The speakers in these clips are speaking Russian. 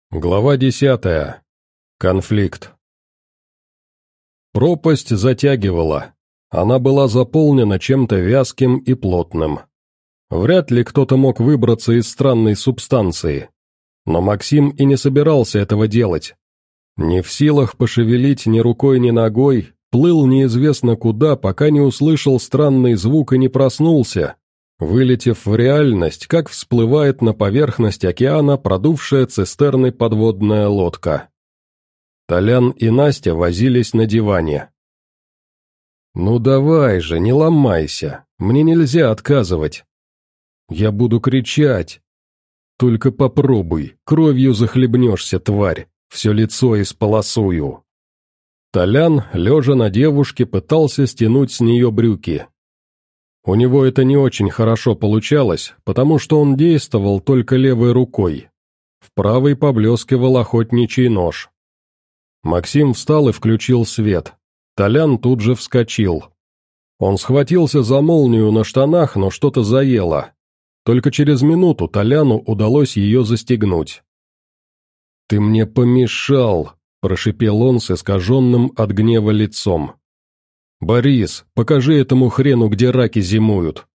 Глава 10. Конфликт. Пропасть затягивала. Она была заполнена чем-то вязким и плотным. Вряд ли кто-то мог выбраться из странной субстанции. Но Максим и не собирался этого делать. Не в силах пошевелить ни рукой, ни ногой, плыл неизвестно куда, пока не услышал странный звук и не проснулся, вылетев в реальность, как всплывает на поверхность океана продувшая цистерной подводная лодка. Толян и Настя возились на диване. «Ну давай же, не ломайся, мне нельзя отказывать. Я буду кричать. Только попробуй, кровью захлебнешься, тварь, все лицо исполосую». Толян, лежа на девушке, пытался стянуть с нее брюки. У него это не очень хорошо получалось, потому что он действовал только левой рукой. В правой поблескивал охотничий нож. Максим встал и включил свет. Толян тут же вскочил. Он схватился за молнию на штанах, но что-то заело. Только через минуту Толяну удалось ее застегнуть. «Ты мне помешал», – прошипел он с искаженным от гнева лицом. «Борис, покажи этому хрену, где раки зимуют».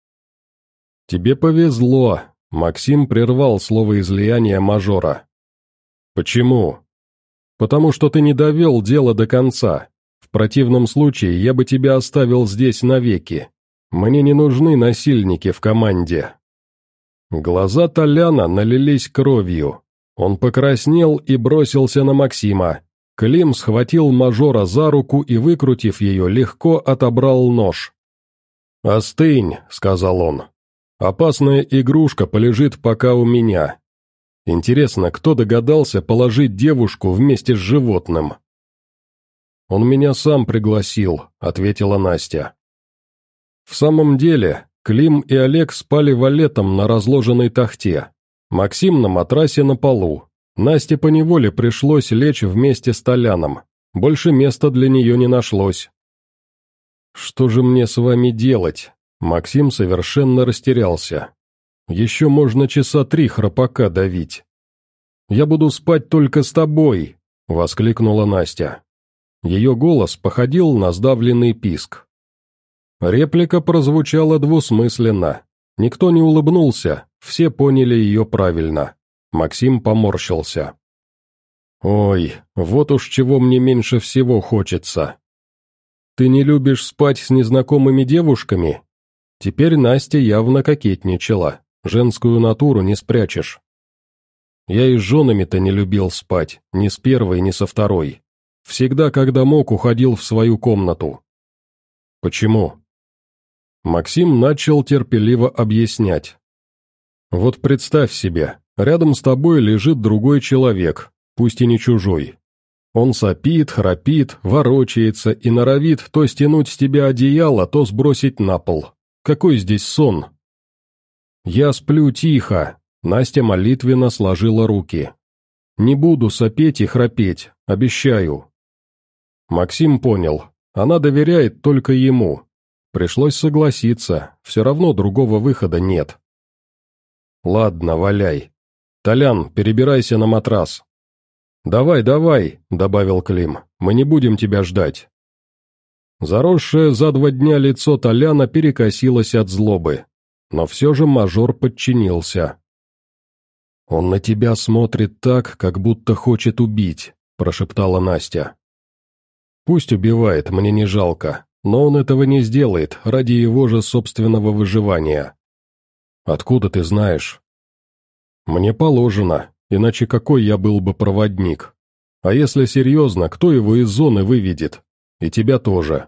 «Тебе повезло», — Максим прервал словоизлияние мажора. «Почему?» «Потому что ты не довел дело до конца. В противном случае я бы тебя оставил здесь навеки. Мне не нужны насильники в команде». Глаза Толяна налились кровью. Он покраснел и бросился на Максима. Клим схватил мажора за руку и, выкрутив ее, легко отобрал нож. «Остынь», — сказал он. «Опасная игрушка полежит пока у меня. Интересно, кто догадался положить девушку вместе с животным?» «Он меня сам пригласил», — ответила Настя. В самом деле, Клим и Олег спали валетом на разложенной тахте. Максим на матрасе на полу. Насте поневоле пришлось лечь вместе с Толяном. Больше места для нее не нашлось. «Что же мне с вами делать?» Максим совершенно растерялся. «Еще можно часа 3 храпака давить». «Я буду спать только с тобой», — воскликнула Настя. Ее голос походил на сдавленный писк. Реплика прозвучала двусмысленно. Никто не улыбнулся, все поняли ее правильно. Максим поморщился. «Ой, вот уж чего мне меньше всего хочется. Ты не любишь спать с незнакомыми девушками?» Теперь Настя явно кокетничала, женскую натуру не спрячешь. «Я и с женами-то не любил спать, ни с первой, ни со второй. Всегда, когда мог, уходил в свою комнату». «Почему?» Максим начал терпеливо объяснять. «Вот представь себе, рядом с тобой лежит другой человек, пусть и не чужой. Он сопит, храпит, ворочается и норовит то стянуть с тебя одеяло, то сбросить на пол. Какой здесь сон?» «Я сплю тихо», — Настя молитвенно сложила руки. «Не буду сопеть и храпеть, обещаю». Максим понял, она доверяет только ему. Пришлось согласиться, все равно другого выхода нет. «Ладно, валяй. Толян, перебирайся на матрас». «Давай, давай», — добавил Клим, — «мы не будем тебя ждать». Заросшее за 2 дня лицо Толяна перекосилось от злобы, но все же мажор подчинился. «Он на тебя смотрит так, как будто хочет убить», — прошептала Настя. «Пусть убивает, мне не жалко, но он этого не сделает ради его же собственного выживания». «Откуда ты знаешь?» «Мне положено, иначе какой я был бы проводник? А если серьезно, кто его из зоны выведет? И тебя тоже».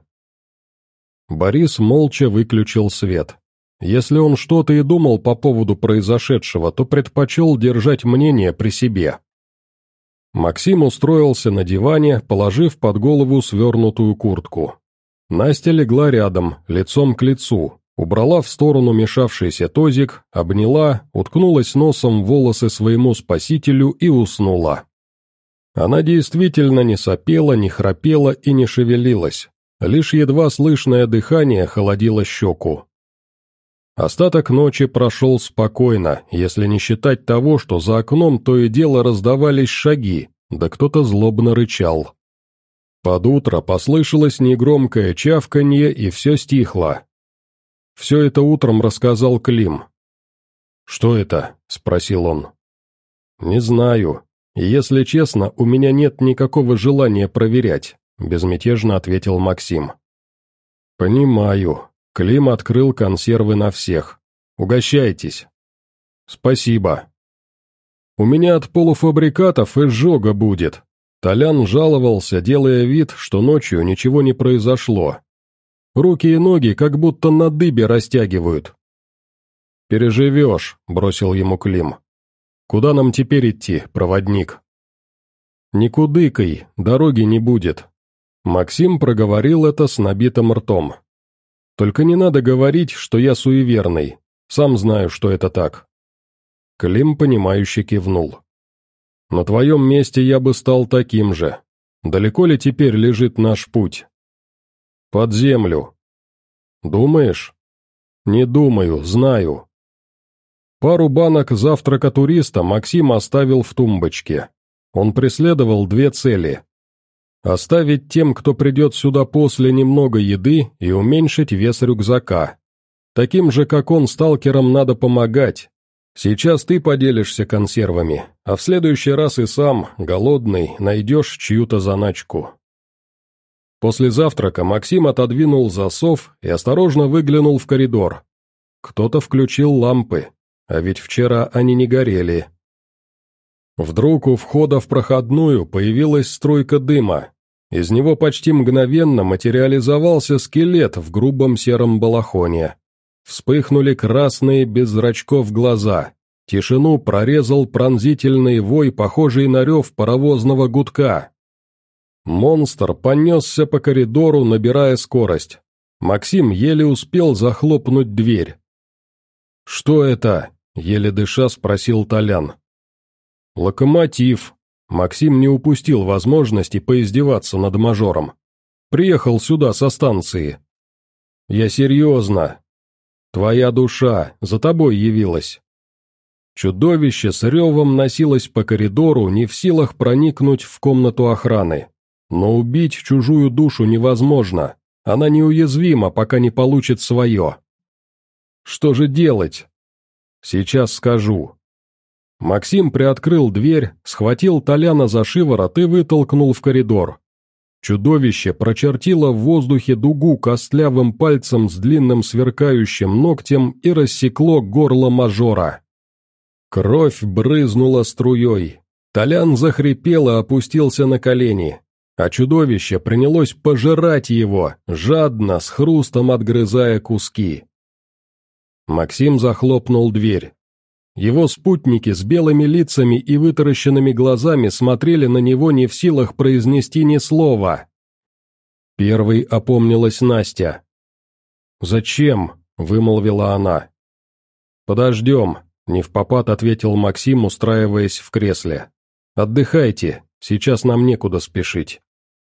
Борис молча выключил свет. Если он что-то и думал по поводу произошедшего, то предпочел держать мнение при себе. Максим устроился на диване, положив под голову свернутую куртку. Настя легла рядом, лицом к лицу, убрала в сторону мешавшийся тозик, обняла, уткнулась носом в волосы своему спасителю и уснула. Она действительно не сопела, не храпела и не шевелилась, лишь едва слышное дыхание холодило щеку. Остаток ночи прошел спокойно, если не считать того, что за окном то и дело раздавались шаги, да кто-то злобно рычал. Под утро послышалось негромкое чавканье, и все стихло. Все это утром рассказал Клим. «Что это?» — спросил он. «Не знаю. И если честно, у меня нет никакого желания проверять», — безмятежно ответил Максим. «Понимаю». Клим открыл консервы на всех. «Угощайтесь». «Спасибо». «У меня от полуфабрикатов изжога будет». Толян жаловался, делая вид, что ночью ничего не произошло. Руки и ноги как будто на дыбе растягивают. «Переживешь», — бросил ему Клим. «Куда нам теперь идти, проводник?» «Никудыкой, дороги не будет». Максим проговорил это с набитым ртом. «Только не надо говорить, что я суеверный. Сам знаю, что это так». Клим, понимающе кивнул. «На твоем месте я бы стал таким же. Далеко ли теперь лежит наш путь?» «Под землю». «Думаешь?» «Не думаю, знаю». Пару банок завтрака туриста Максим оставил в тумбочке. Он преследовал две цели. Оставить тем, кто придет сюда после, немного еды и уменьшить вес рюкзака. Таким же, как он, сталкерам надо помогать. Сейчас ты поделишься консервами, а в следующий раз и сам, голодный, найдешь чью-то заначку. После завтрака Максим отодвинул засов и осторожно выглянул в коридор. Кто-то включил лампы, а ведь вчера они не горели. Вдруг у входа в проходную появилась струйка дыма. Из него почти мгновенно материализовался скелет в грубом сером балахоне. Вспыхнули красные без зрачков глаза. Тишину прорезал пронзительный вой, похожий на рев паровозного гудка. Монстр понесся по коридору, набирая скорость. Максим еле успел захлопнуть дверь. «Что это?» — еле дыша спросил Толян. «Локомотив». Максим не упустил возможности поиздеваться над мажором. «Приехал сюда со станции». «Я серьезно. Твоя душа за тобой явилась». Чудовище с ревом носилось по коридору, не в силах проникнуть в комнату охраны. Но убить чужую душу невозможно. Она неуязвима, пока не получит свое. Что же делать? Сейчас скажу. Максим приоткрыл дверь, схватил Толяна за шиворот и вытолкнул в коридор. Чудовище прочертило в воздухе дугу костлявым пальцем с длинным сверкающим ногтем и рассекло горло мажора. Кровь брызнула струей. Толян захрипел и опустился на колени, а чудовище принялось пожирать его, жадно, с хрустом отгрызая куски. Максим захлопнул дверь. Его спутники с белыми лицами и вытаращенными глазами смотрели на него, не в силах произнести ни слова. Первой опомнилась Настя. «Зачем?» — вымолвила она. «Подождем», — невпопад ответил Максим, устраиваясь в кресле. «Отдыхайте, сейчас нам некуда спешить».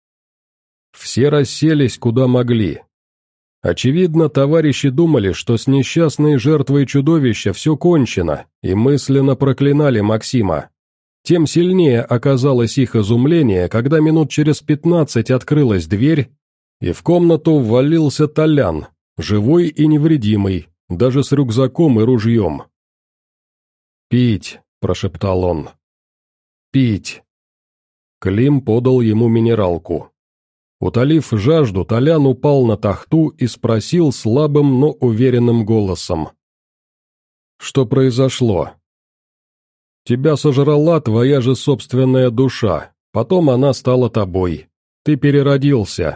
Все расселись куда могли. Очевидно, товарищи думали, что с несчастной жертвой чудовища все кончено, и мысленно проклинали Максима. Тем сильнее оказалось их изумление, когда минут через 15 открылась дверь, и в комнату ввалился Толян, живой и невредимый, даже с рюкзаком и ружьем. «Пить», — прошептал он. «Пить». Клим подал ему минералку. Утолив жажду, Толян упал на тахту и спросил слабым, но уверенным голосом. «Что произошло?» «Тебя сожрала твоя же собственная душа, потом она стала тобой. Ты переродился».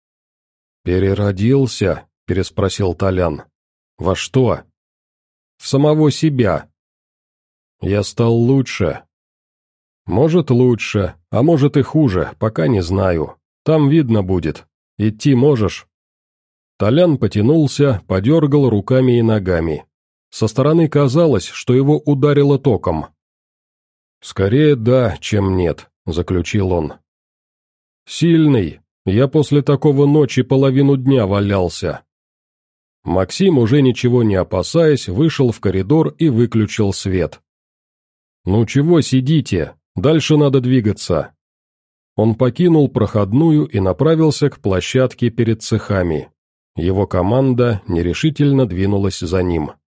«Переродился?» — переспросил Толян. «Во что?» «В самого себя». «Я стал лучше». «Может, лучше, а может и хуже, пока не знаю. Там видно будет. Идти можешь?» Толян потянулся, подергал руками и ногами. Со стороны казалось, что его ударило током. «Скорее да, чем нет», — заключил он. «Сильный. Я после такого ночи половину дня валялся». Максим, уже ничего не опасаясь, вышел в коридор и выключил свет. «Ну чего сидите? Дальше надо двигаться». Он покинул проходную и направился к площадке перед цехами. Его команда нерешительно двинулась за ним.